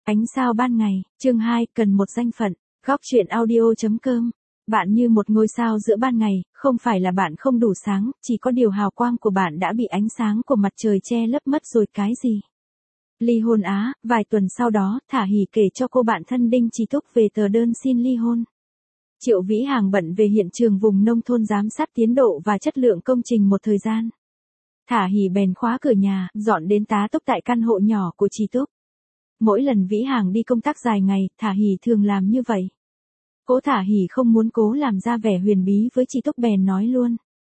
Ánh sao ban ngày, chương 2, cần một danh phận. Góc truyện audio.com. Bạn như một ngôi sao giữa ban ngày, không phải là bạn không đủ sáng, chỉ có điều hào quang của bạn đã bị ánh sáng của mặt trời che lấp mất rồi cái gì. Ly hôn á, vài tuần sau đó, Thả Hỉ kể cho cô bạn thân Đinh Trí Túc về tờ đơn xin ly hôn. Triệu Vĩ Hàng bận về hiện trường vùng nông thôn giám sát tiến độ và chất lượng công trình một thời gian. Thả Hỉ bèn khóa cửa nhà, dọn đến tá túc tại căn hộ nhỏ của Trí Túc. Mỗi lần Vĩ Hàng đi công tác dài ngày, Thả Hỉ thường làm như vậy. Cố Thả Hỉ không muốn cố làm ra vẻ huyền bí với Trí Túc bèn nói luôn.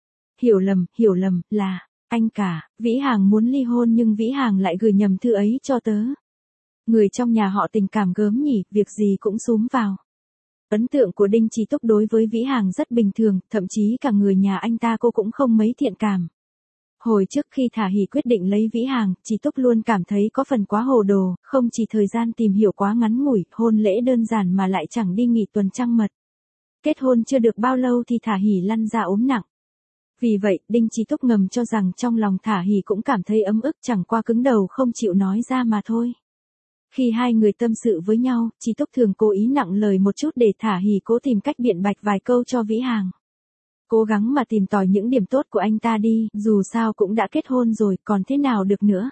Hiểu lầm, là, anh cả, Vĩ Hàng muốn ly hôn nhưng Vĩ Hàng lại gửi nhầm thư ấy cho tớ. Người trong nhà họ tình cảm gớm nhỉ, việc gì cũng xúm vào. Ấn tượng của Đinh Trí Túc đối với Vĩ Hàng rất bình thường, thậm chí cả người nhà anh ta cô cũng không mấy thiện cảm. Hồi trước khi Thả Hỉ quyết định lấy Vĩ Hàng, Trí Túc luôn cảm thấy có phần quá hồ đồ, không chỉ thời gian tìm hiểu quá ngắn ngủi, hôn lễ đơn giản mà lại chẳng đi nghỉ tuần trăng mật. Kết hôn chưa được bao lâu thì Thả Hỉ lăn ra ốm nặng. Vì vậy, Đinh Trí Túc ngầm cho rằng trong lòng Thả Hỉ cũng cảm thấy ấm ức, chẳng qua cứng đầu không chịu nói ra mà thôi. Khi hai người tâm sự với nhau, Trí Túc thường cố ý nặng lời một chút để Thả Hỉ cố tìm cách biện bạch vài câu cho Vĩ Hàng. Cố gắng mà tìm tòi những điểm tốt của anh ta đi, dù sao cũng đã kết hôn rồi, còn thế nào được nữa.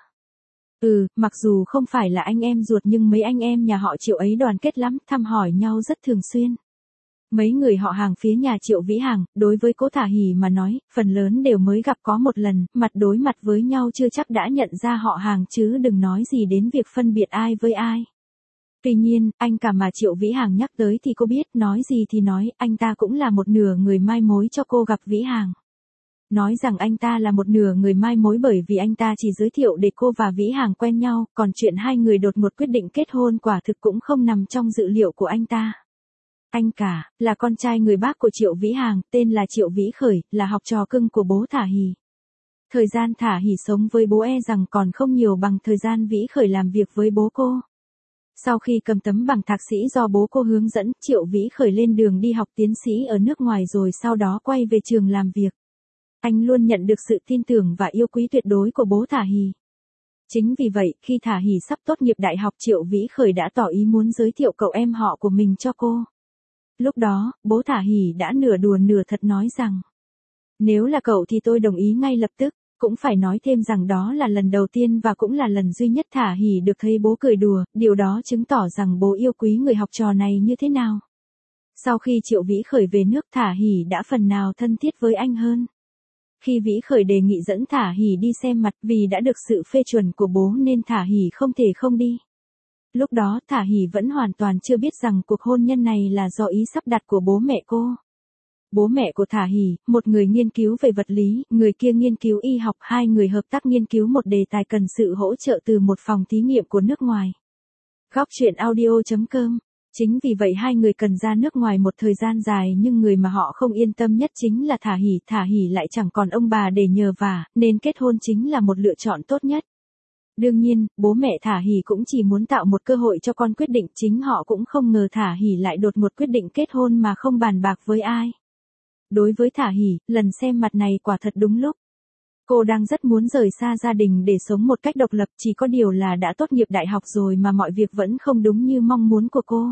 Mặc dù không phải là anh em ruột nhưng mấy anh em nhà họ Triệu ấy đoàn kết lắm, thăm hỏi nhau rất thường xuyên. Mấy người họ hàng phía nhà Triệu Vĩ Hàng, đối với cố Thả Hỉ mà nói, phần lớn đều mới gặp có một lần, mặt đối mặt với nhau chưa chắc đã nhận ra họ hàng chứ đừng nói gì đến việc phân biệt ai với ai. Tuy nhiên, anh cả mà Triệu Vĩ Hàng nhắc tới thì cô biết, nói gì thì nói, anh ta cũng là một nửa người mai mối cho cô gặp Vĩ Hàng. Nói rằng anh ta là một nửa người mai mối bởi vì anh ta chỉ giới thiệu để cô và Vĩ Hàng quen nhau, còn chuyện hai người đột ngột quyết định kết hôn quả thực cũng không nằm trong dự liệu của anh ta. Anh cả, là con trai người bác của Triệu Vĩ Hàng, tên là Triệu Vĩ Khởi, là học trò cưng của bố Thả Hỉ. Thời gian Thả Hỉ sống với bố rằng còn không nhiều bằng thời gian Vĩ Khởi làm việc với bố cô. Sau khi cầm tấm bằng thạc sĩ do bố cô hướng dẫn, Triệu Vĩ Khởi lên đường đi học tiến sĩ ở nước ngoài rồi sau đó quay về trường làm việc. Anh luôn nhận được sự tin tưởng và yêu quý tuyệt đối của bố Thả Hỉ. Chính vì vậy, khi Thả Hỉ sắp tốt nghiệp đại học, Triệu Vĩ Khởi đã tỏ ý muốn giới thiệu cậu em họ của mình cho cô. Lúc đó, bố Thả Hỉ đã nửa đùa nửa thật nói rằng, nếu là cậu thì tôi đồng ý ngay lập tức. Cũng phải nói thêm rằng đó là lần đầu tiên và cũng là lần duy nhất Thả Hỉ được thấy bố cười đùa, điều đó chứng tỏ rằng bố yêu quý người học trò này như thế nào. Sau khi Triệu Vĩ Khởi về nước, Thả Hỉ đã phần nào thân thiết với anh hơn. Khi Vĩ Khởi đề nghị dẫn Thả Hỉ đi xem mặt, vì đã được sự phê chuẩn của bố nên Thả Hỉ không thể không đi. Lúc đó Thả Hỉ vẫn hoàn toàn chưa biết rằng cuộc hôn nhân này là do ý sắp đặt của bố mẹ cô. Bố mẹ của Thả Hỉ, một người nghiên cứu về vật lý, người kia nghiên cứu y học, hai người hợp tác nghiên cứu một đề tài cần sự hỗ trợ từ một phòng thí nghiệm của nước ngoài. Góc truyện audio.com. Chính vì vậy hai người cần ra nước ngoài một thời gian dài nhưng người mà họ không yên tâm nhất chính là Thả Hỉ lại chẳng còn ông bà để nhờ vả, nên kết hôn chính là một lựa chọn tốt nhất. Đương nhiên, bố mẹ Thả Hỉ cũng chỉ muốn tạo một cơ hội cho con quyết định, chính họ cũng không ngờ Thả Hỉ lại đột ngột quyết định kết hôn mà không bàn bạc với ai. Đối với Thả Hỉ, lần xem mặt này quả thật đúng lúc. Cô đang rất muốn rời xa gia đình để sống một cách độc lập, chỉ có điều là đã tốt nghiệp đại học rồi mà mọi việc vẫn không đúng như mong muốn của cô.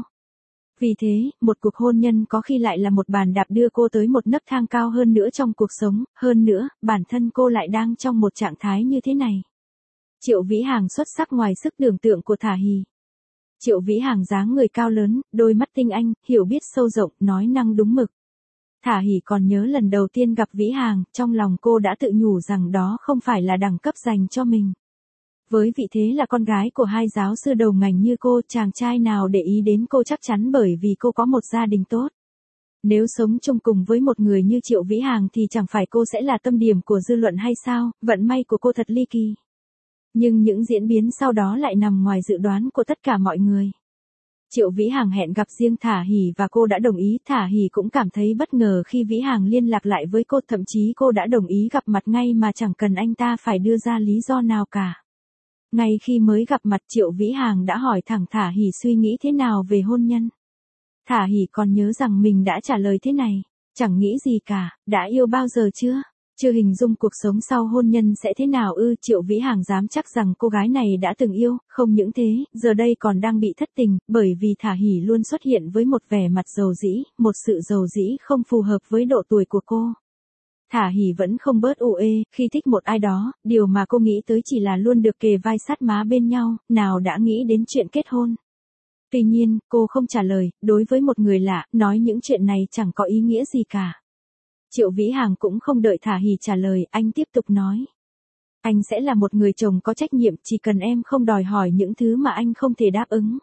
Vì thế, một cuộc hôn nhân có khi lại là một bàn đạp đưa cô tới một nấc thang cao hơn nữa trong cuộc sống, hơn nữa, bản thân cô lại đang trong một trạng thái như thế này. Triệu Vĩ Hàng xuất sắc ngoài sức tưởng tượng của Thả Hỉ. Triệu Vĩ Hàng dáng người cao lớn, đôi mắt tinh anh, hiểu biết sâu rộng, nói năng đúng mực. Thả Hỉ còn nhớ lần đầu tiên gặp Vĩ Hàng, trong lòng cô đã tự nhủ rằng đó không phải là đẳng cấp dành cho mình. Với vị thế là con gái của hai giáo sư đầu ngành như cô, chàng trai nào để ý đến cô chắc chắn bởi vì cô có một gia đình tốt. Nếu sống chung cùng với một người như Triệu Vĩ Hàng thì chẳng phải cô sẽ là tâm điểm của dư luận hay sao, vận may của cô thật ly kỳ. Nhưng những diễn biến sau đó lại nằm ngoài dự đoán của tất cả mọi người. Triệu Vĩ Hàng hẹn gặp riêng Thả Hỉ và cô đã đồng ý. Thả Hỉ cũng cảm thấy bất ngờ khi Vĩ Hàng liên lạc lại với cô, thậm chí cô đã đồng ý gặp mặt ngay mà chẳng cần anh ta phải đưa ra lý do nào cả. Ngay khi mới gặp mặt, Triệu Vĩ Hàng đã hỏi thẳng Thả Hỉ suy nghĩ thế nào về hôn nhân. Thả Hỉ còn nhớ rằng mình đã trả lời thế này, chẳng nghĩ gì cả, đã yêu bao giờ chưa? Chưa hình dung cuộc sống sau hôn nhân sẽ thế nào ư? Triệu Vĩ Hàng dám chắc rằng cô gái này đã từng yêu, không những thế, giờ đây còn đang bị thất tình, bởi vì Thả Hỉ luôn xuất hiện với một vẻ mặt dầu dĩ, một sự dầu dĩ không phù hợp với độ tuổi của cô. Thả Hỉ vẫn không bớt uể khi thích một ai đó, điều mà cô nghĩ tới chỉ là luôn được kề vai sát má bên nhau, nào đã nghĩ đến chuyện kết hôn. Tuy nhiên, cô không trả lời, đối với một người lạ, nói những chuyện này chẳng có ý nghĩa gì cả. Triệu Vĩ Hàng cũng không đợi Thả Hỉ trả lời, anh tiếp tục nói. Anh sẽ là một người chồng có trách nhiệm, chỉ cần em không đòi hỏi những thứ mà anh không thể đáp ứng.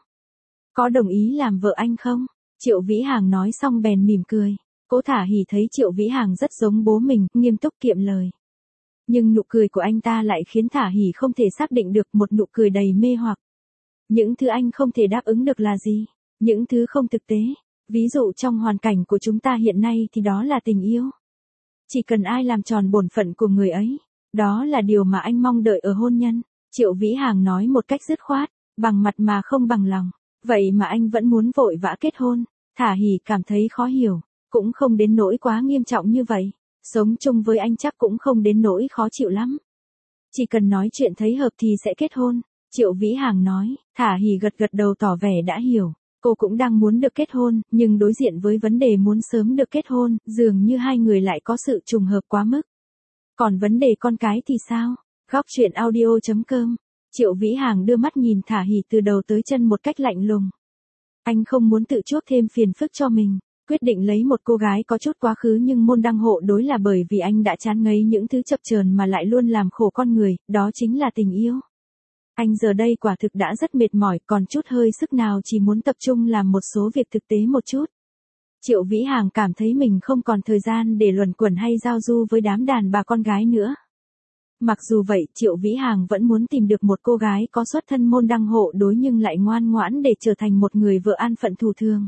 Có đồng ý làm vợ anh không? Triệu Vĩ Hàng nói xong bèn mỉm cười. Cố Thả Hỉ thấy Triệu Vĩ Hàng rất giống bố mình, nghiêm túc kiệm lời. Nhưng nụ cười của anh ta lại khiến Thả Hỉ không thể xác định được, một nụ cười đầy mê hoặc. Những thứ anh không thể đáp ứng được là gì? Những thứ không thực tế. Ví dụ trong hoàn cảnh của chúng ta hiện nay thì đó là tình yêu. Chỉ cần ai làm tròn bổn phận của người ấy, đó là điều mà anh mong đợi ở hôn nhân. Triệu Vĩ Hàng nói một cách dứt khoát, bằng mặt mà không bằng lòng. Vậy mà anh vẫn muốn vội vã kết hôn. Thả Hỉ cảm thấy khó hiểu, cũng không đến nỗi quá nghiêm trọng như vậy. Sống chung với anh chắc cũng không đến nỗi khó chịu lắm. Chỉ cần nói chuyện thấy hợp thì sẽ kết hôn. Triệu Vĩ Hàng nói. Thả Hỉ gật gật đầu tỏ vẻ đã hiểu. Cô cũng đang muốn được kết hôn, nhưng đối diện với vấn đề muốn sớm được kết hôn, dường như hai người lại có sự trùng hợp quá mức. Còn vấn đề con cái thì sao? Góc truyện audio.com. Triệu Vĩ Hàng đưa mắt nhìn Thả Hỉ từ đầu tới chân một cách lạnh lùng. Anh không muốn tự chuốc thêm phiền phức cho mình. Quyết định lấy một cô gái có chút quá khứ nhưng môn đăng hộ đối là bởi vì anh đã chán ngấy những thứ chập chờn mà lại luôn làm khổ con người, đó chính là tình yêu. Anh giờ đây quả thực đã rất mệt mỏi, còn chút hơi sức nào chỉ muốn tập trung làm một số việc thực tế một chút. Triệu Vĩ Hàng cảm thấy mình không còn thời gian để luẩn quẩn hay giao du với đám đàn bà con gái nữa. Mặc dù vậy, Triệu Vĩ Hàng vẫn muốn tìm được một cô gái có xuất thân môn đăng hộ đối nhưng lại ngoan ngoãn để trở thành một người vợ an phận thủ thường.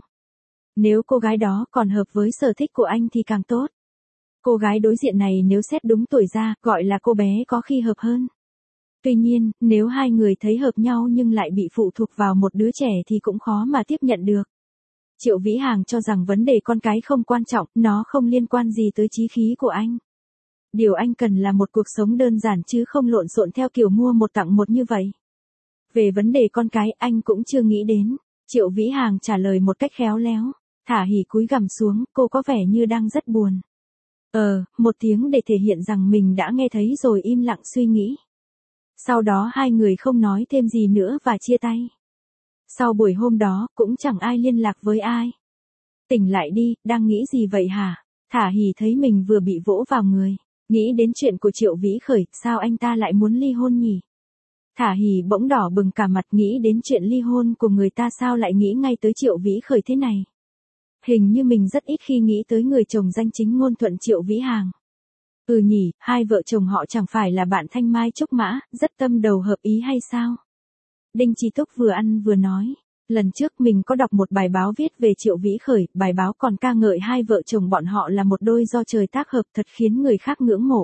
Nếu cô gái đó còn hợp với sở thích của anh thì càng tốt. Cô gái đối diện này nếu xét đúng tuổi ra, gọi là cô bé có khi hợp hơn. Tuy nhiên, nếu hai người thấy hợp nhau nhưng lại bị phụ thuộc vào một đứa trẻ thì cũng khó mà tiếp nhận được. Triệu Vĩ Hàng cho rằng vấn đề con cái không quan trọng, nó không liên quan gì tới chí khí của anh. Điều anh cần là một cuộc sống đơn giản chứ không lộn xộn theo kiểu mua một tặng một như vậy. Về vấn đề con cái anh cũng chưa nghĩ đến. Triệu Vĩ Hàng trả lời một cách khéo léo. Thả Hỉ cúi gằm xuống, cô có vẻ như đang rất buồn. Một tiếng để thể hiện rằng mình đã nghe thấy rồi im lặng suy nghĩ. Sau đó hai người không nói thêm gì nữa và chia tay. Sau buổi hôm đó, cũng chẳng ai liên lạc với ai. Tỉnh lại đi, đang nghĩ gì vậy hả? Thả Hỉ thấy mình vừa bị vỗ vào người. Nghĩ đến chuyện của Triệu Vĩ Khởi, sao anh ta lại muốn ly hôn nhỉ? Thả Hỉ bỗng đỏ bừng cả mặt, nghĩ đến chuyện ly hôn của người ta sao lại nghĩ ngay tới Triệu Vĩ Khởi thế này. Hình như mình rất ít khi nghĩ tới người chồng danh chính ngôn thuận Triệu Vĩ Hàng. Nhỉ, hai vợ chồng họ chẳng phải là bạn thanh mai trúc mã, rất tâm đầu hợp ý hay sao? Đinh Chí Túc vừa ăn vừa nói. Lần trước mình có đọc một bài báo viết về Triệu Vĩ Khởi, bài báo còn ca ngợi hai vợ chồng bọn họ là một đôi do trời tác hợp, thật khiến người khác ngưỡng mộ.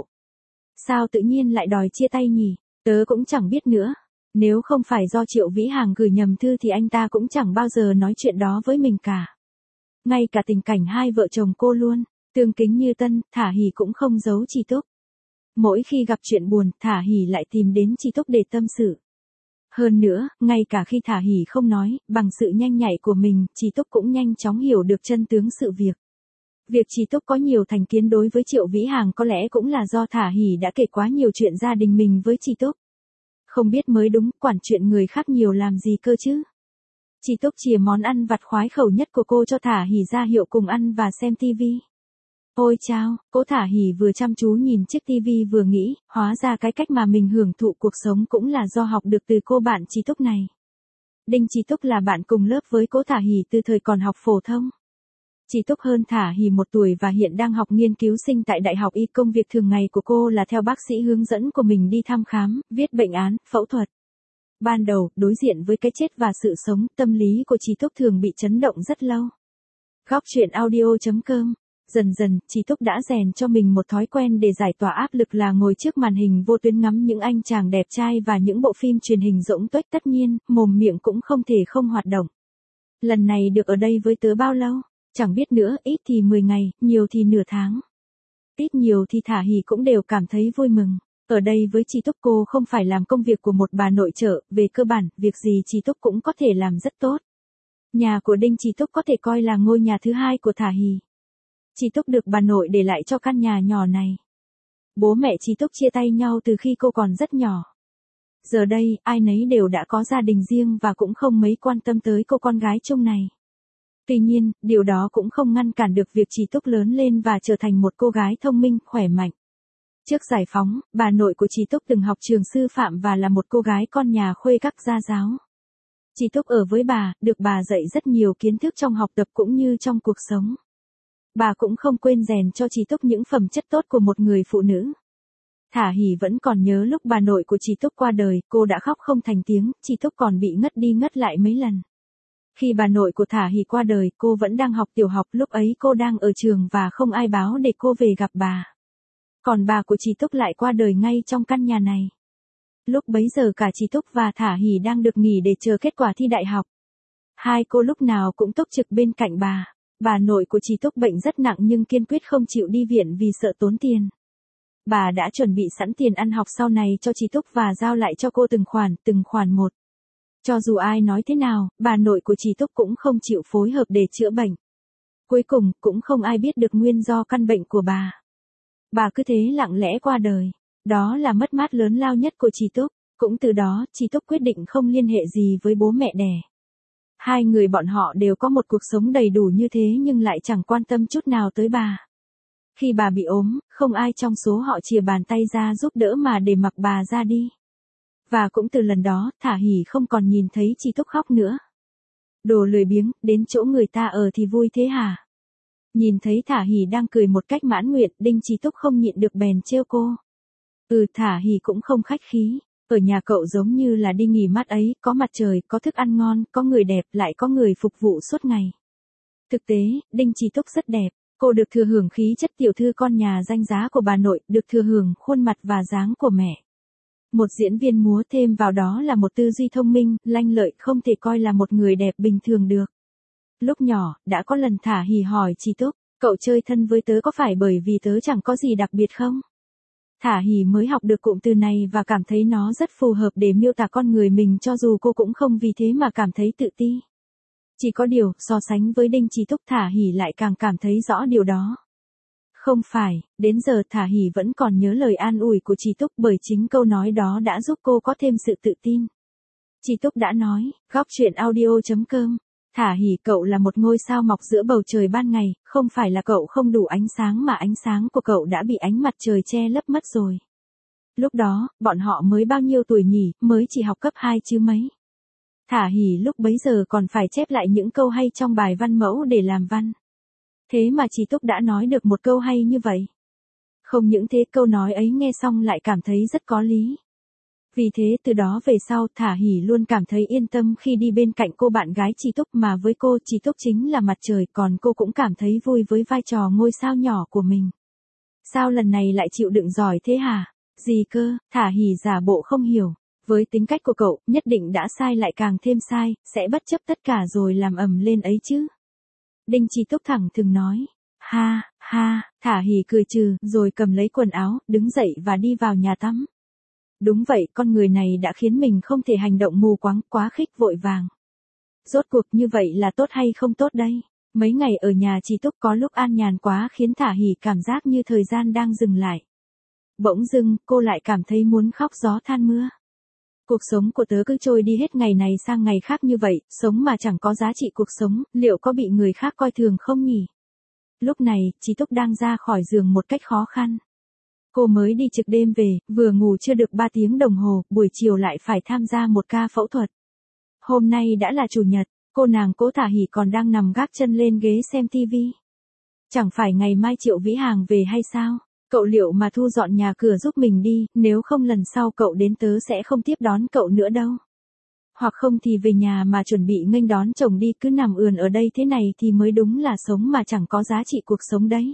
Sao tự nhiên lại đòi chia tay nhỉ? Tớ cũng chẳng biết nữa. Nếu không phải do Triệu Vĩ Hàng gửi nhầm thư thì anh ta cũng chẳng bao giờ nói chuyện đó với mình cả. Ngay cả tình cảnh hai vợ chồng cô luôn, tương kính như tân, Thả Hỉ cũng không giấu Chí Túc. Mỗi khi gặp chuyện buồn, Thả Hỉ lại tìm đến Chí Túc để tâm sự. Hơn nữa, ngay cả khi Thả Hỉ không nói, bằng sự nhanh nhạy của mình, Chí Túc cũng nhanh chóng hiểu được chân tướng sự việc. Việc Chí Túc có nhiều thành kiến đối với Triệu Vĩ Hàng có lẽ cũng là do Thả Hỉ đã kể quá nhiều chuyện gia đình mình với Chí Túc. Không biết mới đúng, quản chuyện người khác nhiều làm gì cơ chứ? Chí Túc chìa món ăn vặt khoái khẩu nhất của cô cho Thả Hỉ ra hiệu cùng ăn và xem tivi. Ôi chao, cô Thả Hỉ vừa chăm chú nhìn chiếc tivi vừa nghĩ, hóa ra cái cách mà mình hưởng thụ cuộc sống cũng là do học được từ cô bạn Chí Túc này. Đinh Chí Túc là bạn cùng lớp với cô Thả Hỉ từ thời còn học phổ thông. Chí Túc hơn Thả Hỉ 1 tuổi và hiện đang học nghiên cứu sinh tại Đại học Y. Công việc thường ngày của cô là theo bác sĩ hướng dẫn của mình đi thăm khám, viết bệnh án, phẫu thuật. Ban đầu, đối diện với cái chết và sự sống, tâm lý của Chí Túc thường bị chấn động rất lâu. Góc truyện audio.com. Dần dần, Chí Túc đã rèn cho mình một thói quen để giải tỏa áp lực là ngồi trước màn hình vô tuyến ngắm những anh chàng đẹp trai và những bộ phim truyền hình rỗng tuếch, tất nhiên, mồm miệng cũng không thể không hoạt động. Lần này được ở đây với tớ bao lâu? Chẳng biết nữa, ít thì 10 ngày, nhiều thì nửa tháng. Ít nhiều thì Thả Hỉ cũng đều cảm thấy vui mừng. Ở đây với chị Túc cô không phải làm công việc của một bà nội trợ, về cơ bản, việc gì chị Túc cũng có thể làm rất tốt. Nhà của Đinh Chị Túc có thể coi là ngôi nhà thứ hai của Thả Hỉ. Chị Túc được bà nội để lại cho căn nhà nhỏ này. Bố mẹ chị Túc chia tay nhau từ khi cô còn rất nhỏ. Giờ đây, ai nấy đều đã có gia đình riêng và cũng không mấy quan tâm tới cô con gái chung này. Tuy nhiên, điều đó cũng không ngăn cản được việc chị Túc lớn lên và trở thành một cô gái thông minh, khỏe mạnh. Trước giải phóng, bà nội của chị Túc từng học trường sư phạm và là một cô gái con nhà khuê các gia giáo. Chị Túc ở với bà, được bà dạy rất nhiều kiến thức trong học tập cũng như trong cuộc sống. Bà cũng không quên rèn cho chị Túc những phẩm chất tốt của một người phụ nữ. Thả Hỉ vẫn còn nhớ lúc bà nội của chị Túc qua đời, cô đã khóc không thành tiếng, chị Túc còn bị ngất đi ngất lại mấy lần. Khi bà nội của Thả Hỉ qua đời, cô vẫn đang học tiểu học, lúc ấy cô đang ở trường và không ai báo để cô về gặp bà. Còn bà của chị Túc lại qua đời ngay trong căn nhà này. Lúc bấy giờ cả chị Túc và Thả Hỉ đang được nghỉ để chờ kết quả thi đại học. Hai cô lúc nào cũng túc trực bên cạnh bà. Bà nội của chị Túc bệnh rất nặng nhưng kiên quyết không chịu đi viện vì sợ tốn tiền. Bà đã chuẩn bị sẵn tiền ăn học sau này cho chị Túc và giao lại cho cô từng khoản một. Cho dù ai nói thế nào, bà nội của chị Túc cũng không chịu phối hợp để chữa bệnh. Cuối cùng, cũng không ai biết được nguyên do căn bệnh của bà. Bà cứ thế lặng lẽ qua đời. Đó là mất mát lớn lao nhất của chị Túc. Cũng từ đó, chị Túc quyết định không liên hệ gì với bố mẹ đẻ. Hai người bọn họ đều có một cuộc sống đầy đủ như thế nhưng lại chẳng quan tâm chút nào tới bà. Khi bà bị ốm, không ai trong số họ chìa bàn tay ra giúp đỡ mà để mặc bà ra đi. Và cũng từ lần đó, Thả Hỉ không còn nhìn thấy chị Túc khóc nữa. Đồ lười biếng, đến chỗ người ta ở thì vui thế hả? Nhìn thấy Thả Hỉ đang cười một cách mãn nguyện, Đinh Chị Túc không nhịn được bèn trêu cô. Thả Hỉ cũng không khách khí. Ở nhà cậu giống như là đi nghỉ mát ấy, có mặt trời, có thức ăn ngon, có người đẹp, lại có người phục vụ suốt ngày. Thực tế, Đinh Chị Túc rất đẹp. Cô được thừa hưởng khí chất tiểu thư con nhà danh giá của bà nội, được thừa hưởng khuôn mặt và dáng của mẹ. Một diễn viên múa thêm vào đó là một tư duy thông minh, lanh lợi, không thể coi là một người đẹp bình thường được. Lúc nhỏ, đã có lần Thả Hỉ hỏi chị Túc, cậu chơi thân với tớ có phải bởi vì tớ chẳng có gì đặc biệt không? Thả Hỉ mới học được cụm từ này và cảm thấy nó rất phù hợp để miêu tả con người mình cho dù cô cũng không vì thế mà cảm thấy tự ti. Chỉ có điều, so sánh với Đinh Chị Túc Thả Hỉ lại càng cảm thấy rõ điều đó. Không phải, đến giờ Thả Hỉ vẫn còn nhớ lời an ủi của chị Túc bởi chính câu nói đó đã giúp cô có thêm sự tự tin. Chị Túc đã nói, góc truyện audio.com. Thả Hỉ, cậu là một ngôi sao mọc giữa bầu trời ban ngày, không phải là cậu không đủ ánh sáng mà ánh sáng của cậu đã bị ánh mặt trời che lấp mất rồi. Lúc đó, bọn họ mới bao nhiêu tuổi nhỉ, mới chỉ học cấp 2 chứ mấy. Thả Hỉ lúc bấy giờ còn phải chép lại những câu hay trong bài văn mẫu để làm văn. Thế mà chị Túc đã nói được một câu hay như vậy. Không những thế, câu nói ấy nghe xong lại cảm thấy rất có lý. Vì thế từ đó về sau Thả Hỉ luôn cảm thấy yên tâm khi đi bên cạnh cô bạn gái chị Túc, mà với cô chị Túc chính là mặt trời, còn cô cũng cảm thấy vui với vai trò ngôi sao nhỏ của mình. Sao lần này lại chịu đựng giỏi thế hả? Gì cơ? Thả Hỉ giả bộ không hiểu. Với tính cách của cậu, nhất định đã sai lại càng thêm sai, sẽ bất chấp tất cả rồi làm ầm lên ấy chứ. Đinh Chị Túc thẳng thừng nói. Ha, ha, Thả Hỉ cười trừ, rồi cầm lấy quần áo, đứng dậy và đi vào nhà tắm. Đúng vậy, con người này đã khiến mình không thể hành động mù quáng, quá khích vội vàng. Rốt cuộc như vậy là tốt hay không tốt đây? Mấy ngày ở nhà chị Túc có lúc an nhàn quá khiến Thả Hỉ cảm giác như thời gian đang dừng lại. Bỗng dưng, cô lại cảm thấy muốn khóc gió than mưa. Cuộc sống của tớ cứ trôi đi hết ngày này sang ngày khác như vậy, sống mà chẳng có giá trị cuộc sống, liệu có bị người khác coi thường không nhỉ? Lúc này, chị Túc đang ra khỏi giường một cách khó khăn. Cô mới đi trực đêm về, vừa ngủ chưa được 3 tiếng đồng hồ, buổi chiều lại phải tham gia một ca phẫu thuật. Hôm nay đã là chủ nhật, cô nàng Cố Thả Hỉ còn đang nằm gác chân lên ghế xem tivi. Chẳng phải ngày mai Triệu Vĩ Hàng về hay sao? Cậu liệu mà thu dọn nhà cửa giúp mình đi, nếu không lần sau cậu đến tớ sẽ không tiếp đón cậu nữa đâu. Hoặc không thì về nhà mà chuẩn bị nghênh đón chồng đi, cứ nằm ườn ở đây thế này thì mới đúng là sống mà chẳng có giá trị cuộc sống đấy.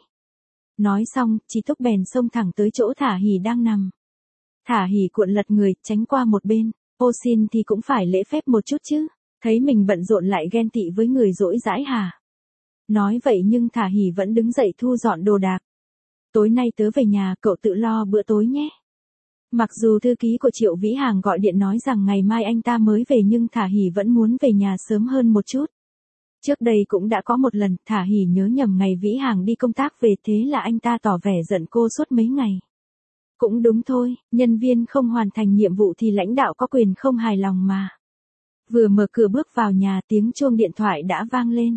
Nói xong, chị Túc bèn xông thẳng tới chỗ Thả Hỉ đang nằm. Thả Hỉ cuộn lật người, tránh qua một bên. Ô xin thì cũng phải lễ phép một chút chứ. Thấy mình bận rộn lại ghen tị với người dỗi dãi hả? Nói vậy nhưng Thả Hỉ vẫn đứng dậy thu dọn đồ đạc. Tối nay tớ về nhà, cậu tự lo bữa tối nhé. Mặc dù thư ký của Triệu Vĩ Hàng gọi điện nói rằng ngày mai anh ta mới về nhưng Thả Hỉ vẫn muốn về nhà sớm hơn một chút. Trước đây cũng đã có một lần Thả Hỉ nhớ nhầm ngày Vĩ Hàng đi công tác về, thế là anh ta tỏ vẻ giận cô suốt mấy ngày. Cũng đúng thôi, nhân viên không hoàn thành nhiệm vụ thì lãnh đạo có quyền không hài lòng mà. Vừa mở cửa bước vào nhà, tiếng chuông điện thoại đã vang lên.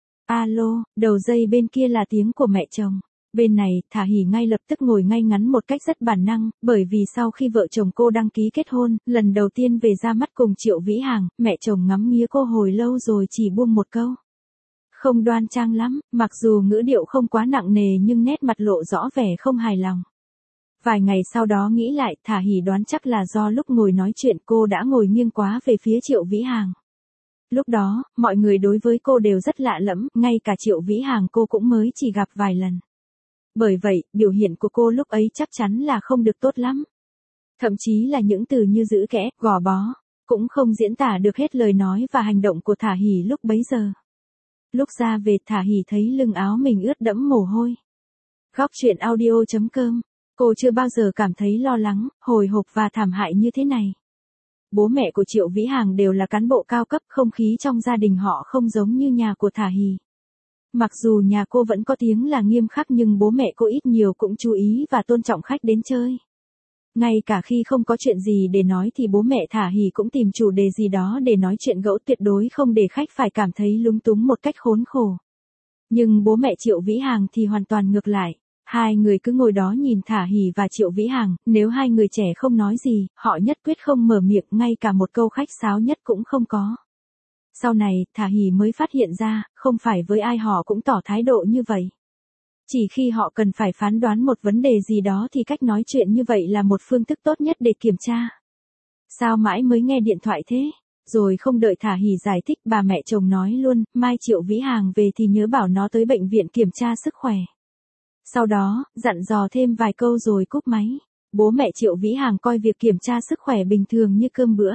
Alo, đầu dây bên kia là tiếng của mẹ chồng. Bên này, Thả Hỉ ngay lập tức ngồi ngay ngắn một cách rất bản năng, bởi vì sau khi vợ chồng cô đăng ký kết hôn, lần đầu tiên về ra mắt cùng Triệu Vĩ Hàng, mẹ chồng ngắm nghía cô hồi lâu rồi chỉ buông một câu. Không đoan trang lắm, mặc dù ngữ điệu không quá nặng nề nhưng nét mặt lộ rõ vẻ không hài lòng. Vài ngày sau đó nghĩ lại, Thả Hỉ đoán chắc là do lúc ngồi nói chuyện cô đã ngồi nghiêng quá về phía Triệu Vĩ Hàng. Lúc đó, mọi người đối với cô đều rất lạ lẫm, ngay cả Triệu Vĩ Hàng cô cũng mới chỉ gặp vài lần. Bởi vậy, biểu hiện của cô lúc ấy chắc chắn là không được tốt lắm. Thậm chí là những từ như giữ kẽ, gò bó, cũng không diễn tả được hết lời nói và hành động của Thả Hỉ lúc bấy giờ. Lúc ra về, Thả Hỉ thấy lưng áo mình ướt đẫm mồ hôi. Góc truyện audio.com. Cô chưa bao giờ cảm thấy lo lắng, hồi hộp và thảm hại như thế này. Bố mẹ của Triệu Vĩ Hàng đều là cán bộ cao cấp, không khí trong gia đình họ không giống như nhà của Thả Hỉ. Mặc dù nhà cô vẫn có tiếng là nghiêm khắc nhưng bố mẹ cô ít nhiều cũng chú ý và tôn trọng khách đến chơi. Ngay cả khi không có chuyện gì để nói thì bố mẹ Thả Hỉ cũng tìm chủ đề gì đó để nói chuyện gẫu, tuyệt đối không để khách phải cảm thấy lúng túng một cách khốn khổ. Nhưng bố mẹ Triệu Vĩ Hàng thì hoàn toàn ngược lại. Hai người cứ ngồi đó nhìn Thả Hỉ và Triệu Vĩ Hàng, nếu hai người trẻ không nói gì, họ nhất quyết không mở miệng, ngay cả một câu khách sáo nhất cũng không có. Sau này, Thả Hỉ mới phát hiện ra, không phải với ai họ cũng tỏ thái độ như vậy. Chỉ khi họ cần phải phán đoán một vấn đề gì đó thì cách nói chuyện như vậy là một phương thức tốt nhất để kiểm tra. Sao mãi mới nghe điện thoại thế? Rồi không đợi Thả Hỉ giải thích, bà mẹ chồng nói luôn, mai Triệu Vĩ Hàng về thì nhớ bảo nó tới bệnh viện kiểm tra sức khỏe. Sau đó, dặn dò thêm vài câu rồi cúp máy. Bố mẹ Triệu Vĩ Hàng coi việc kiểm tra sức khỏe bình thường như cơm bữa.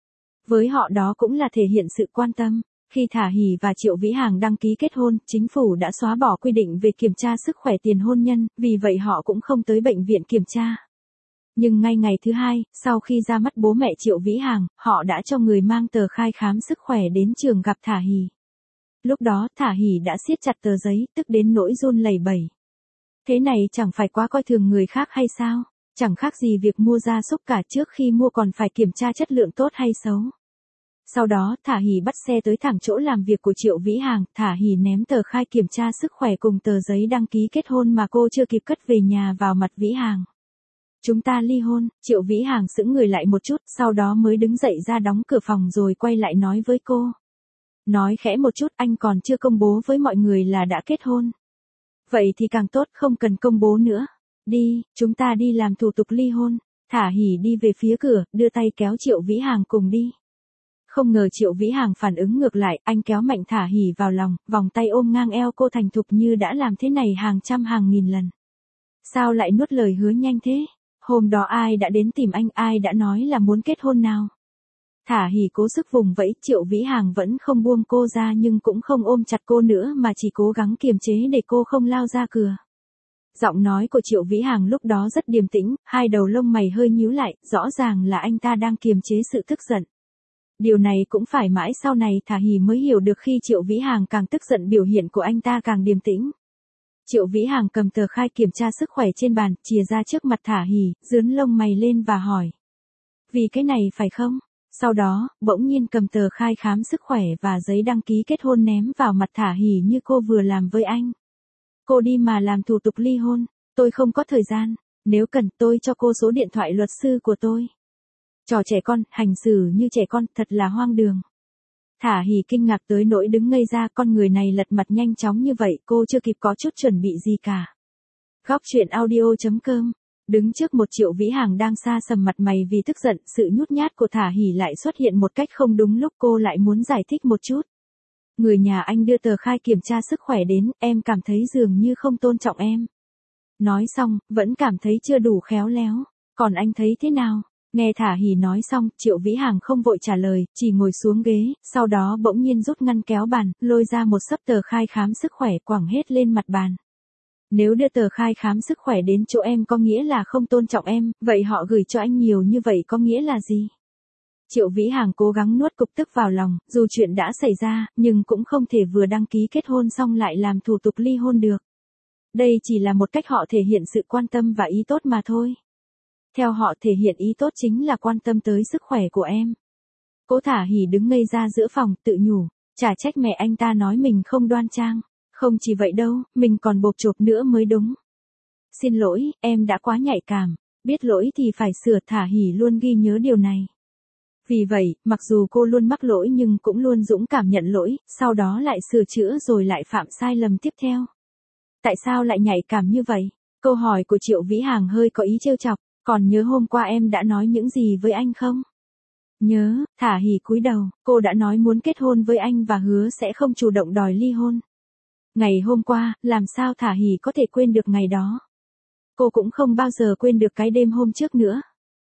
Với họ đó cũng là thể hiện sự quan tâm. Khi Thả Hỉ và Triệu Vĩ Hàng đăng ký kết hôn, chính phủ đã xóa bỏ quy định về kiểm tra sức khỏe tiền hôn nhân, vì vậy họ cũng không tới bệnh viện kiểm tra. Nhưng ngay ngày thứ hai, sau khi ra mắt bố mẹ Triệu Vĩ Hàng, họ đã cho người mang tờ khai khám sức khỏe đến trường gặp Thả Hỉ. Lúc đó Thả Hỉ đã siết chặt tờ giấy, tức đến nỗi run lẩy bẩy. Thế này chẳng phải quá coi thường người khác hay sao? Chẳng khác gì việc mua gia súc cả, trước khi mua còn phải kiểm tra chất lượng tốt hay xấu. Sau đó, Thả Hỉ bắt xe tới thẳng chỗ làm việc của Triệu Vĩ Hàng, Thả Hỉ ném tờ khai kiểm tra sức khỏe cùng tờ giấy đăng ký kết hôn mà cô chưa kịp cất về nhà vào mặt Vĩ Hàng. Chúng ta ly hôn. Triệu Vĩ Hàng sững người lại một chút, sau đó mới đứng dậy ra đóng cửa phòng rồi quay lại nói với cô. Nói khẽ một chút, anh còn chưa công bố với mọi người là đã kết hôn. Vậy thì càng tốt, không cần công bố nữa. Đi, chúng ta đi làm thủ tục ly hôn. Thả Hỉ đi về phía cửa, đưa tay kéo Triệu Vĩ Hàng cùng đi. Không ngờ Triệu Vĩ Hàng phản ứng ngược lại, anh kéo mạnh Thả Hỉ vào lòng, vòng tay ôm ngang eo cô thành thục như đã làm thế này hàng trăm hàng nghìn lần. Sao lại nuốt lời hứa nhanh thế? Hôm đó ai đã đến tìm anh, ai đã nói là muốn kết hôn nào? Thả Hỉ cố sức vùng vẫy, Triệu Vĩ Hàng vẫn không buông cô ra nhưng cũng không ôm chặt cô nữa mà chỉ cố gắng kiềm chế để cô không lao ra cửa. Giọng nói của Triệu Vĩ Hàng lúc đó rất điềm tĩnh, hai đầu lông mày hơi nhíu lại, rõ ràng là anh ta đang kiềm chế sự tức giận. Điều này cũng phải mãi sau này Thả Hỉ mới hiểu được, khi Triệu Vĩ Hàng càng tức giận biểu hiện của anh ta càng điềm tĩnh. Triệu Vĩ Hàng cầm tờ khai kiểm tra sức khỏe trên bàn, chìa ra trước mặt Thả Hỉ, dướn lông mày lên và hỏi. Vì cái này phải không? Sau đó, bỗng nhiên cầm tờ khai khám sức khỏe và giấy đăng ký kết hôn ném vào mặt Thả Hỉ như cô vừa làm với anh. Cô đi mà làm thủ tục ly hôn, tôi không có thời gian, nếu cần tôi cho cô số điện thoại luật sư của tôi. Trò trẻ con, hành xử như trẻ con, thật là hoang đường. Thả Hỉ kinh ngạc tới nỗi đứng ngây ra, con người này lật mặt nhanh chóng như vậy, cô chưa kịp có chút chuẩn bị gì cả. Góc truyện audio.com. Đứng trước một Triệu Vĩ Hàng đang sa sầm mặt mày vì tức giận, sự nhút nhát của Thả Hỉ lại xuất hiện một cách không đúng lúc, cô lại muốn giải thích một chút. Người nhà anh đưa tờ khai kiểm tra sức khỏe đến, em cảm thấy dường như không tôn trọng em. Nói xong, vẫn cảm thấy chưa đủ khéo léo. Còn anh thấy thế nào? Nghe Thả Hỉ nói xong, Triệu Vĩ Hàng không vội trả lời, chỉ ngồi xuống ghế, sau đó bỗng nhiên rút ngăn kéo bàn, lôi ra một xấp tờ khai khám sức khỏe quẳng hết lên mặt bàn. Nếu đưa tờ khai khám sức khỏe đến chỗ em có nghĩa là không tôn trọng em, vậy họ gửi cho anh nhiều như vậy có nghĩa là gì? Triệu Vĩ Hàng cố gắng nuốt cục tức vào lòng, dù chuyện đã xảy ra, nhưng cũng không thể vừa đăng ký kết hôn xong lại làm thủ tục ly hôn được. Đây chỉ là một cách họ thể hiện sự quan tâm và ý tốt mà thôi. Theo họ thể hiện ý tốt chính là quan tâm tới sức khỏe của em. Cố Thả Hỉ đứng ngây ra giữa phòng, tự nhủ, chả trách mẹ anh ta nói mình không đoan trang. Không chỉ vậy đâu, mình còn bộp chộp nữa mới đúng. Xin lỗi, em đã quá nhạy cảm, biết lỗi thì phải sửa. Thả Hỉ luôn ghi nhớ điều này. Vì vậy, mặc dù cô luôn mắc lỗi nhưng cũng luôn dũng cảm nhận lỗi, sau đó lại sửa chữa rồi lại phạm sai lầm tiếp theo. Tại sao lại nhạy cảm như vậy? Câu hỏi của Triệu Vĩ Hàng hơi có ý trêu chọc, còn nhớ hôm qua em đã nói những gì với anh không? Nhớ. Thả Hỉ cúi đầu, cô đã nói muốn kết hôn với anh và hứa sẽ không chủ động đòi ly hôn. Ngày hôm qua, làm sao Thả Hỉ có thể quên được ngày đó? Cô cũng không bao giờ quên được cái đêm hôm trước nữa.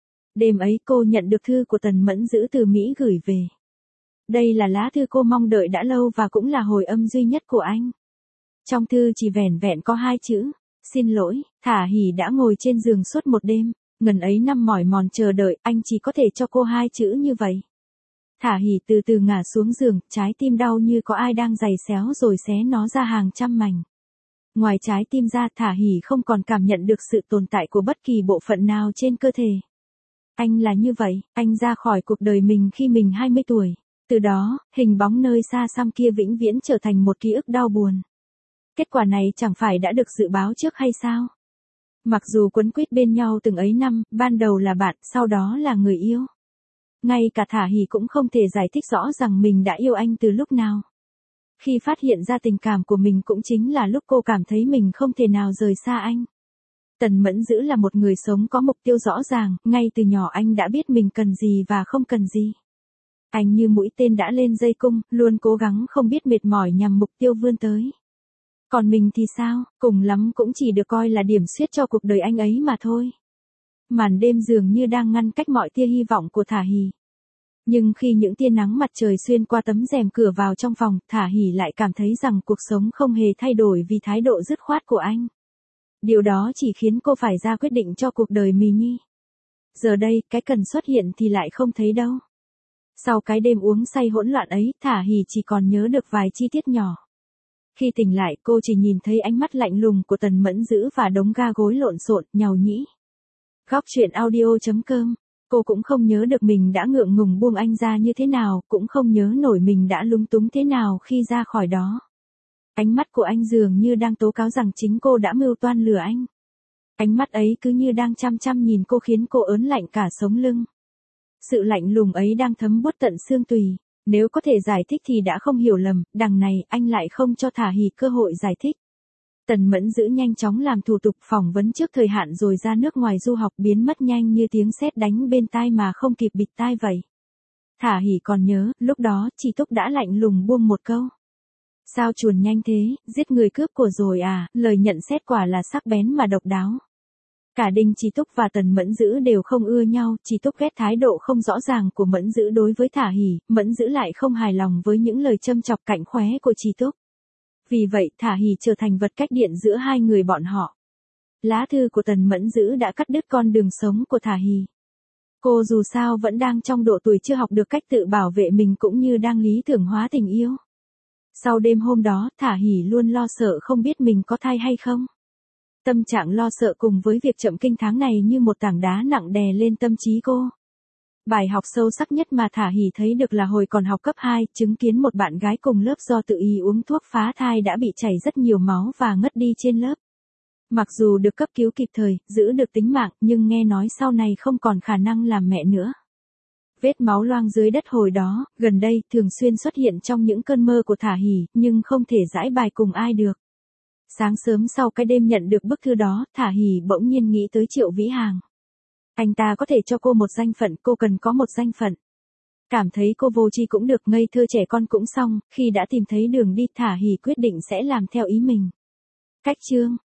Đêm ấy cô nhận được thư của Tần Mẫn Dữ từ Mỹ gửi về. Đây là lá thư cô mong đợi đã lâu và cũng là hồi âm duy nhất của anh. Trong thư chỉ vẻn vẹn có 2 chữ, xin lỗi. Thả Hỉ đã ngồi trên giường suốt một đêm, ngần ấy năm mỏi mòn chờ đợi, anh chỉ có thể cho cô 2 chữ như vậy. Thả Hỉ từ từ ngả xuống giường, trái tim đau như có ai đang giày xéo rồi xé nó ra hàng trăm mảnh. Ngoài trái tim ra, Thả Hỉ không còn cảm nhận được sự tồn tại của bất kỳ bộ phận nào trên cơ thể. Anh là như vậy, anh ra khỏi cuộc đời mình khi mình 20 tuổi. Từ đó, hình bóng nơi xa xăm kia vĩnh viễn trở thành một ký ức đau buồn. Kết quả này chẳng phải đã được dự báo trước hay sao? Mặc dù quấn quýt bên nhau từng ấy năm, ban đầu là bạn, sau đó là người yêu. Ngay cả Thả Hỉ cũng không thể giải thích rõ rằng mình đã yêu anh từ lúc nào. Khi phát hiện ra tình cảm của mình cũng chính là lúc cô cảm thấy mình không thể nào rời xa anh. Tần Mẫn Dữ là một người sống có mục tiêu rõ ràng, ngay từ nhỏ anh đã biết mình cần gì và không cần gì. Anh như mũi tên đã lên dây cung, luôn cố gắng không biết mệt mỏi nhằm mục tiêu vươn tới. Còn mình thì sao, cùng lắm cũng chỉ được coi là điểm xuyết cho cuộc đời anh ấy mà thôi. Màn đêm dường như đang ngăn cách mọi tia hy vọng của Thả Hỉ. Nhưng khi những tia nắng mặt trời xuyên qua tấm rèm cửa vào trong phòng, Thả Hỉ lại cảm thấy rằng cuộc sống không hề thay đổi vì thái độ dứt khoát của anh. Điều đó chỉ khiến cô phải ra quyết định cho cuộc đời mình nhi. Giờ đây, cái cần xuất hiện thì lại không thấy đâu. Sau cái đêm uống say hỗn loạn ấy, Thả Hỉ chỉ còn nhớ được vài chi tiết nhỏ. Khi tỉnh lại, cô chỉ nhìn thấy ánh mắt lạnh lùng của Tần Mẫn Dữ và đống ga gối lộn xộn, nhàu nhĩ. Góc truyện audio.com. Cô cũng không nhớ được mình đã ngượng ngùng buông anh ra như thế nào, cũng không nhớ nổi mình đã lúng túng thế nào khi ra khỏi đó. Ánh mắt của anh dường như đang tố cáo rằng chính cô đã mưu toan lừa anh. Ánh mắt ấy cứ như đang chăm chăm nhìn cô khiến cô ớn lạnh cả sống lưng. Sự lạnh lùng ấy đang thấm buốt tận xương tùy. Nếu có thể giải thích thì đã không hiểu lầm, đằng này anh lại không cho Thả Hỉ cơ hội giải thích. Tần Mẫn Dữ nhanh chóng làm thủ tục phỏng vấn trước thời hạn rồi ra nước ngoài du học, biến mất nhanh như tiếng sét đánh bên tai mà không kịp bịt tai vậy. Thả Hỉ còn nhớ, lúc đó Chỉ Túc đã lạnh lùng buông một câu. Sao chuồn nhanh thế, giết người cướp của rồi à, lời nhận xét quả là sắc bén mà độc đáo. Cả Đinh Chỉ Túc và Tần Mẫn Dữ đều không ưa nhau, Chỉ Túc ghét thái độ không rõ ràng của Mẫn Dữ đối với Thả Hỉ, Mẫn Dữ lại không hài lòng với những lời châm chọc cạnh khóe của Chỉ Túc. Vì vậy, Thả Hỉ trở thành vật cách điện giữa hai người bọn họ. Lá thư của Tần Mẫn Dữ đã cắt đứt con đường sống của Thả Hỉ. Cô dù sao vẫn đang trong độ tuổi chưa học được cách tự bảo vệ mình cũng như đang lý tưởng hóa tình yêu. Sau đêm hôm đó, Thả Hỉ luôn lo sợ không biết mình có thai hay không. Tâm trạng lo sợ cùng với việc chậm kinh tháng này như một tảng đá nặng đè lên tâm trí cô. Bài học sâu sắc nhất mà Thả Hỉ thấy được là hồi còn học cấp 2, chứng kiến một bạn gái cùng lớp do tự ý uống thuốc phá thai đã bị chảy rất nhiều máu và ngất đi trên lớp. Mặc dù được cấp cứu kịp thời, giữ được tính mạng, nhưng nghe nói sau này không còn khả năng làm mẹ nữa. Vết máu loang dưới đất hồi đó, gần đây, thường xuyên xuất hiện trong những cơn mơ của Thả Hỉ, nhưng không thể giải bài cùng ai được. Sáng sớm sau cái đêm nhận được bức thư đó, Thả Hỉ bỗng nhiên nghĩ tới Triệu Vĩ Hàng. Anh ta có thể cho cô một danh phận, cô cần có một danh phận. Cảm thấy cô vô tri cũng được, ngây thơ trẻ con cũng xong, khi đã tìm thấy đường đi, Thả Hỉ quyết định sẽ làm theo ý mình. Cách chương